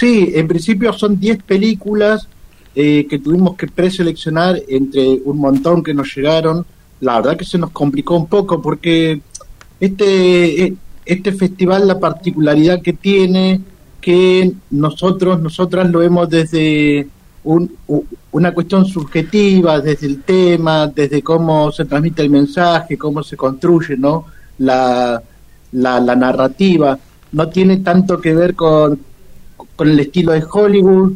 Sí, en principio son 10 películas que tuvimos que preseleccionar entre un montón que nos llegaron. La verdad que se nos complicó un poco porque este festival, la particularidad que tiene, que nosotras lo vemos desde una cuestión subjetiva, desde el tema, desde cómo se transmite el mensaje, cómo se construye, ¿no? La narrativa. No tiene tanto que ver con el estilo de Hollywood.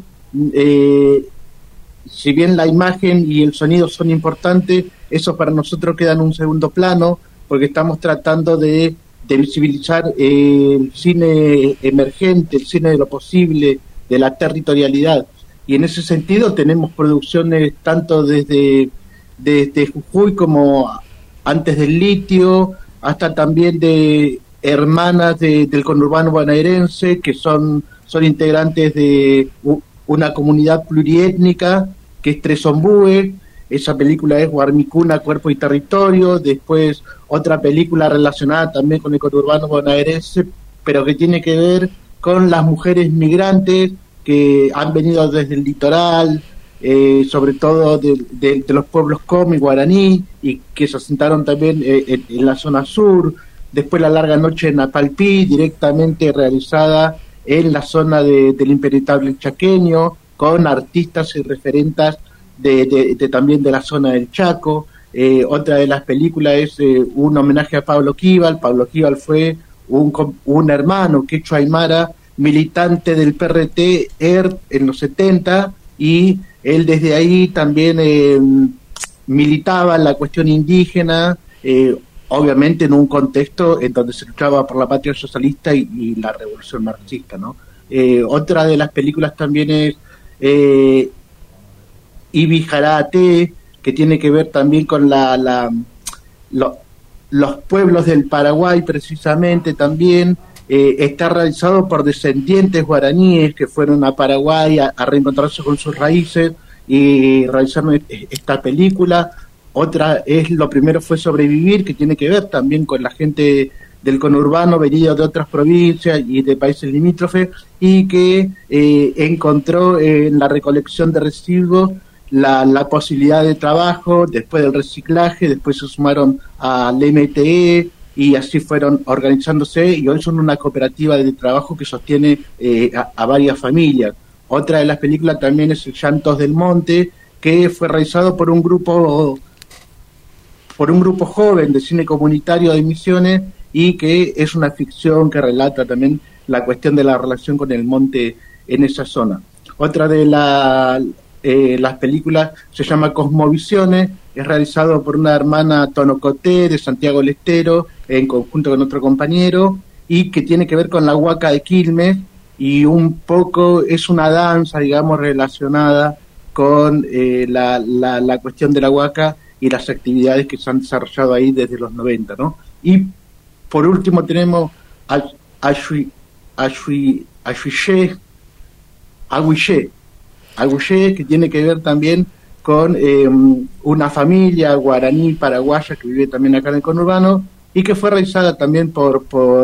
Si bien la imagen y el sonido son importantes, eso para nosotros queda en un segundo plano, porque estamos tratando de visibilizar el cine emergente, el cine de lo posible, de la territorialidad. Y en ese sentido tenemos producciones tanto desde Jujuy como Antes del Litio, hasta también de hermanas del conurbano bonaerense, que son integrantes de una comunidad pluriétnica, que es Tres Ombúes. Esa película es Guarmicuna, Cuerpo y Territorio. Después otra película relacionada también con el conurbano bonaerense, pero que tiene que ver con las mujeres migrantes que han venido desde el litoral, sobre todo de los pueblos Comi, Guaraní, y que se asentaron también en la zona sur. Después La Larga Noche en Napalpí, directamente realizada en la zona del impenetrable chaqueño, con artistas y referentas también de la zona del Chaco. Otra de las películas es un homenaje a Pablo Quíbal. Pablo Quíbal fue un hermano quechua aymara, militante del PRT en los 70, y él desde ahí también militaba la cuestión indígena, obviamente en un contexto en donde se luchaba por la patria socialista y la revolución marxista, ¿no? Otra de las películas también es Ibijarate, que tiene que ver también con los pueblos del Paraguay, precisamente también. Está realizado por descendientes guaraníes que fueron a Paraguay a reencontrarse con sus raíces y realizaron esta película. Otra es Lo Primero Fue Sobrevivir, que tiene que ver también con la gente del conurbano venido de otras provincias y de países limítrofes, y que encontró en la recolección de residuos la posibilidad de trabajo después del reciclaje. Después se sumaron al MTE y así fueron organizándose, y hoy son una cooperativa de trabajo que sostiene a varias familias. Otra de las películas también es Llantos del Monte, que fue realizado por un grupo joven de cine comunitario de Misiones, y que es una ficción que relata también la cuestión de la relación con el monte en esa zona. Otra de las películas se llama Cosmovisiones, es realizado por una hermana tonocoté de Santiago del Estero, en conjunto con otro compañero, y que tiene que ver con la huaca de Quilmes, y un poco es una danza, digamos, relacionada con la cuestión de la huaca y las actividades que se han desarrollado ahí desde los 90, ¿no? Y por último tenemos Aguillé, que tiene que ver también con una familia guaraní paraguaya que vive también acá en el conurbano, y que fue realizada también por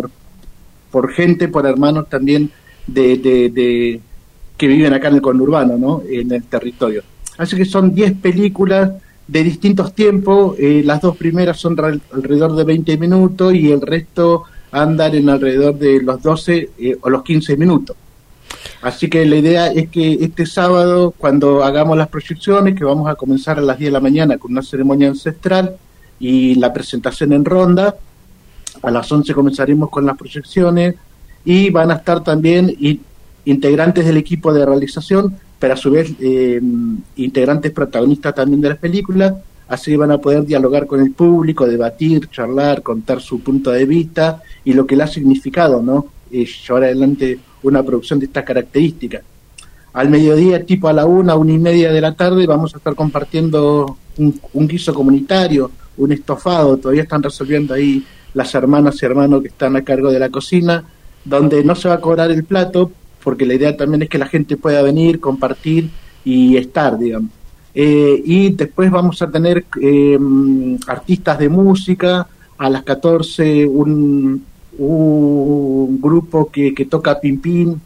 hermanos también de que viven acá en el conurbano, ¿no? En el territorio. Así que son 10 películas de distintos tiempos. Las dos primeras son alrededor de 20 minutos y el resto andan en alrededor de los 12 o los 15 minutos. Así que la idea es que este sábado, cuando hagamos las proyecciones, que vamos a comenzar a las 10 de la mañana con una ceremonia ancestral y la presentación en ronda, a las 11 comenzaremos con las proyecciones, y van a estar también integrantes del equipo de realización, pero a su vez integrantes protagonistas también de las películas, así van a poder dialogar con el público, debatir, charlar, contar su punto de vista y lo que le ha significado, ¿no? Llevar adelante una producción de estas características. Al mediodía, tipo a la 1:30 de la tarde, vamos a estar compartiendo un guiso comunitario, un estofado. Todavía están resolviendo ahí las hermanas y hermanos que están a cargo de la cocina, donde no se va a cobrar el plato, porque la idea también es que la gente pueda venir, compartir y estar, digamos. Y después vamos a tener artistas de música. A las 14 un grupo que toca pimpín,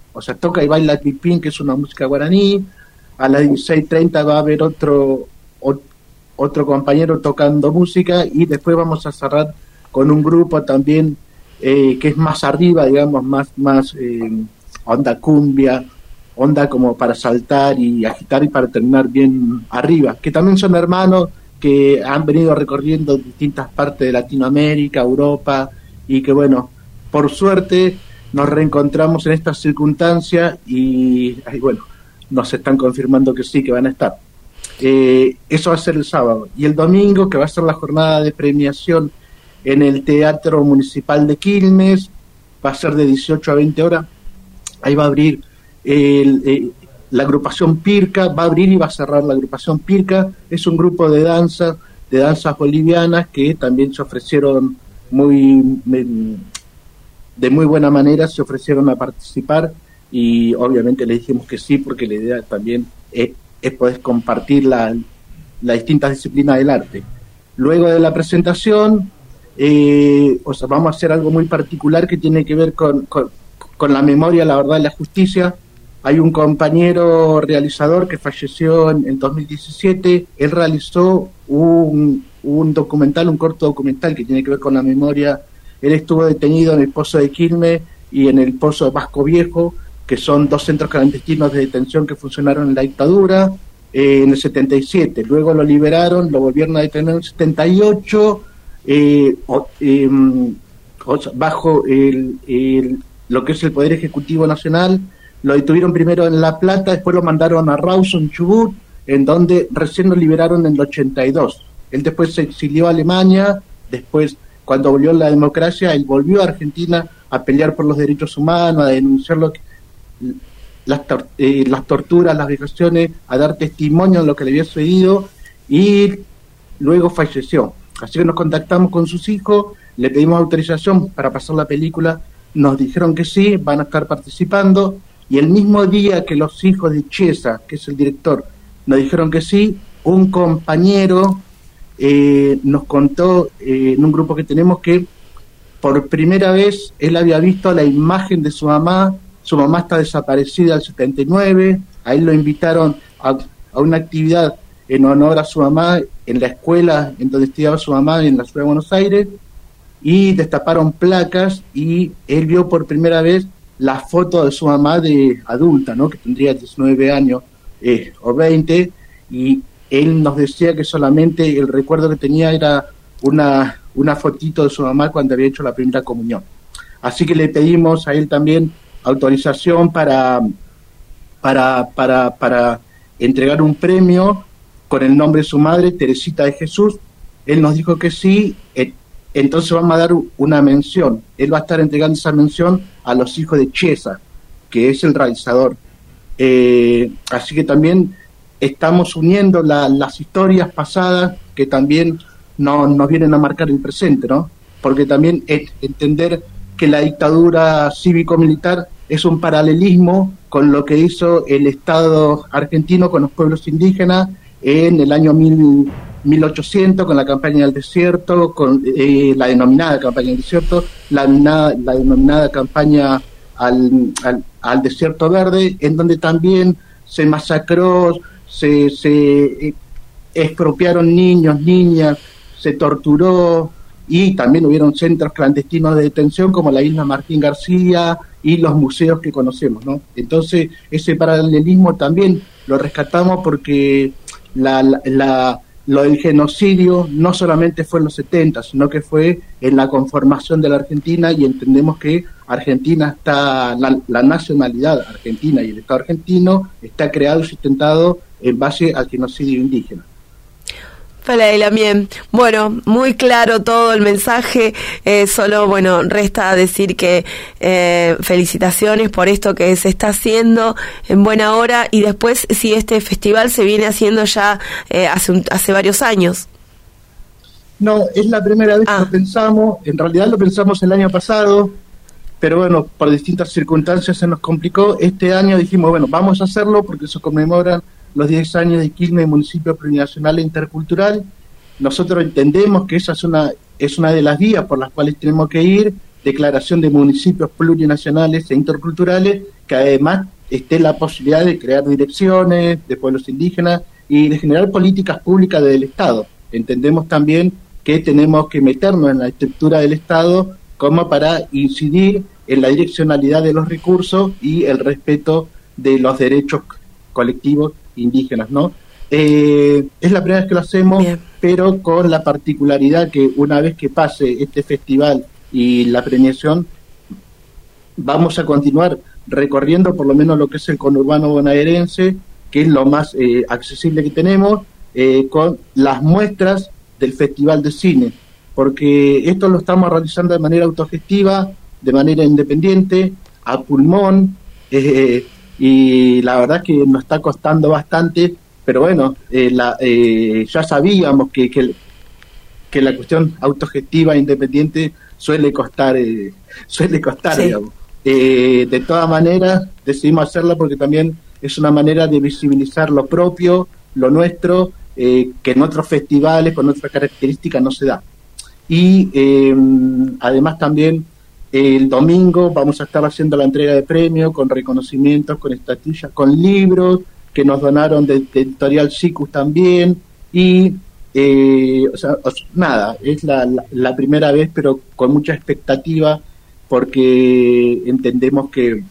o sea, toca y baila pipín, que es una música guaraní. A las 16:30 va a haber otro compañero tocando música, y después vamos a cerrar con un grupo también que es más arriba, digamos, más onda cumbia, onda como para saltar y agitar y para terminar bien arriba, que también son hermanos que han venido recorriendo distintas partes de Latinoamérica, Europa, y que bueno, por suerte nos reencontramos en esta circunstancia y bueno, nos están confirmando que sí, que van a estar. Eso va a ser el sábado. Y el domingo, que va a ser la jornada de premiación en el Teatro Municipal de Quilmes, va a ser de 18 a 20 horas. Ahí va a abrir la agrupación Pirca, va a abrir y va a cerrar la agrupación Pirca. Es un grupo de danzas bolivianas que también se ofrecieron de muy buena manera, se ofrecieron a participar, y obviamente le dijimos que sí, porque la idea también es poder compartir las distintas disciplinas del arte. Luego de la presentación, vamos a hacer algo muy particular que tiene que ver con la memoria, la verdad y la justicia. Hay un compañero realizador que falleció en 2017, él realizó un corto documental que tiene que ver con la memoria. Él estuvo detenido en el Pozo de Quilmes y en el Pozo de Vasco Viejo, que son 2 centros clandestinos de detención que funcionaron en la dictadura, en el 77. Luego lo liberaron, lo volvieron a detener en el 78, bajo lo que es el Poder Ejecutivo Nacional. Lo detuvieron primero en La Plata, después lo mandaron a Rawson, Chubut, en donde recién lo liberaron en el 82. Él después se exilió a Alemania, después, cuando volvió la democracia, él volvió a Argentina a pelear por los derechos humanos, a denunciar las torturas, las vejaciones, a dar testimonio de lo que le había sucedido, y luego falleció. Así que nos contactamos con sus hijos, le pedimos autorización para pasar la película, nos dijeron que sí, van a estar participando, y el mismo día que los hijos de Chiesa, que es el director, nos dijeron que sí, un compañero nos contó en un grupo que tenemos que por primera vez él había visto la imagen de su mamá está desaparecida al 79, a él lo invitaron a una actividad en honor a su mamá en la escuela en donde estudiaba su mamá en la ciudad de Buenos Aires, y destaparon placas y él vio por primera vez la foto de su mamá de adulta, ¿no? Que tendría 19 años o 20, y él nos decía que solamente el recuerdo que tenía era una fotito de su mamá cuando había hecho la primera comunión. Así que le pedimos a él también autorización para entregar un premio con el nombre de su madre, Teresita de Jesús. Él nos dijo que sí, entonces vamos a dar una mención. Él va a estar entregando esa mención a los hijos de Chiesa, que es el realizador. Así que también estamos uniendo las historias pasadas que también nos vienen a marcar el presente, ¿no? Porque también entender que la dictadura cívico-militar es un paralelismo con lo que hizo el Estado argentino con los pueblos indígenas en el año 1800, con la campaña del desierto, con la denominada campaña del desierto, la denominada campaña al desierto verde, en donde también se masacró, se expropiaron niños, niñas, se torturó, y también hubieron centros clandestinos de detención como la isla Martín García y los museos que conocemos, ¿no? Entonces ese paralelismo también lo rescatamos, porque lo del genocidio no solamente fue en los 70, sino que fue en la conformación de la Argentina, y entendemos que Argentina está, la nacionalidad argentina y el Estado argentino está creado y sustentado en base al genocidio indígena. Bien. Bueno, muy claro todo el mensaje, solo, bueno, resta decir que felicitaciones por esto que se está haciendo en buena hora, y después si este festival se viene haciendo ya hace varios años. No, es la primera vez que lo pensamos, en realidad lo pensamos el año pasado, pero bueno, por distintas circunstancias se nos complicó. Este año dijimos, bueno, vamos a hacerlo porque se conmemoran los 10 años de Quilmes, municipio plurinacional e intercultural. Nosotros entendemos que esa es una de las vías por las cuales tenemos que ir, declaración de municipios plurinacionales e interculturales, que además esté la posibilidad de crear direcciones de pueblos indígenas y de generar políticas públicas del Estado. Entendemos también que tenemos que meternos en la estructura del Estado como para incidir en la direccionalidad de los recursos y el respeto de los derechos colectivos indígenas, ¿no? Es la primera vez que lo hacemos, bien, pero con la particularidad que una vez que pase este festival y la premiación, vamos a continuar recorriendo por lo menos lo que es el conurbano bonaerense, que es lo más accesible que tenemos, con las muestras del Festival de Cine, porque esto lo estamos realizando de manera autogestiva, de manera independiente, a pulmón, y la verdad que nos está costando bastante, pero bueno, ya sabíamos que la cuestión autogestiva e independiente suele costar, sí, digamos. De todas maneras, decidimos hacerla porque también es una manera de visibilizar lo propio, lo nuestro, que en otros festivales con otras características no se da. Y además también el domingo vamos a estar haciendo la entrega de premios con reconocimientos, con estatuillas, con libros que nos donaron de Editorial Sicus también, y nada, es la primera vez, pero con mucha expectativa, porque entendemos que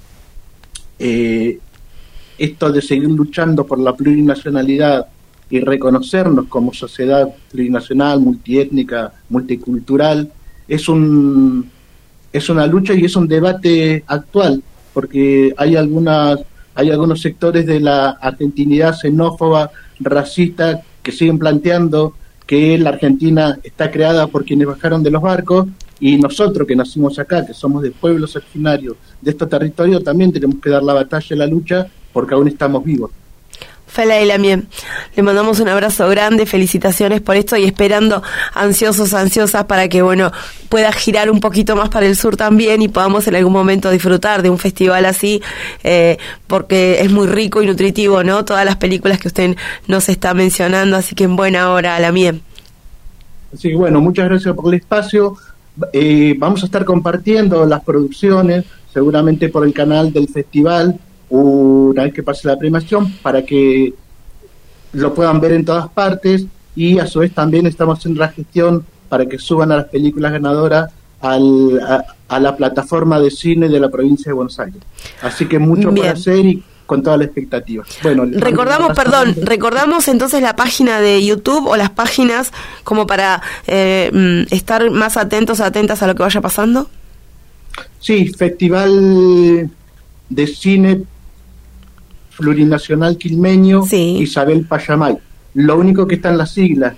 esto de seguir luchando por la plurinacionalidad y reconocernos como sociedad plurinacional, multiétnica, multicultural, es una lucha y es un debate actual, porque hay algunos sectores de la argentinidad xenófoba, racista, que siguen planteando que la Argentina está creada por quienes bajaron de los barcos, y nosotros que nacimos acá, que somos de pueblos originarios de estos territorios, también tenemos que dar la batalla y la lucha porque aún estamos vivos. Fela y Lamien, le mandamos un abrazo grande, felicitaciones por esto y esperando ansiosas para que pueda girar un poquito más para el sur también y podamos en algún momento disfrutar de un festival así, porque es muy rico y nutritivo, ¿no? Todas las películas que usted nos está mencionando, así que en buena hora, Lamien. Así que muchas gracias por el espacio. Vamos a estar compartiendo las producciones, seguramente por el canal del festival, una vez que pase la premiación, para que lo puedan ver en todas partes, y a su vez también estamos haciendo la gestión para que suban a las películas ganadoras a la plataforma de cine de la provincia de Buenos Aires. Así que mucho por hacer y con toda la expectativa. Recordamos entonces la página de YouTube o las páginas como para estar más atentas a lo que vaya pasando. Sí, Festival de Cine Plurinacional Quilmeño, sí. Isabel Payamay. Lo único que está en las siglas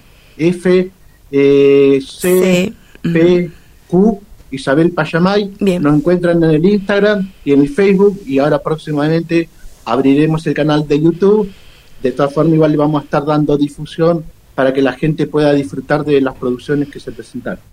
FCPQ, Isabel Payamay. Bien. Nos encuentran en el Instagram y en el Facebook, y ahora próximamente abriremos el canal de YouTube. De todas formas, igual le vamos a estar dando difusión para que la gente pueda disfrutar de las producciones que se presentaron.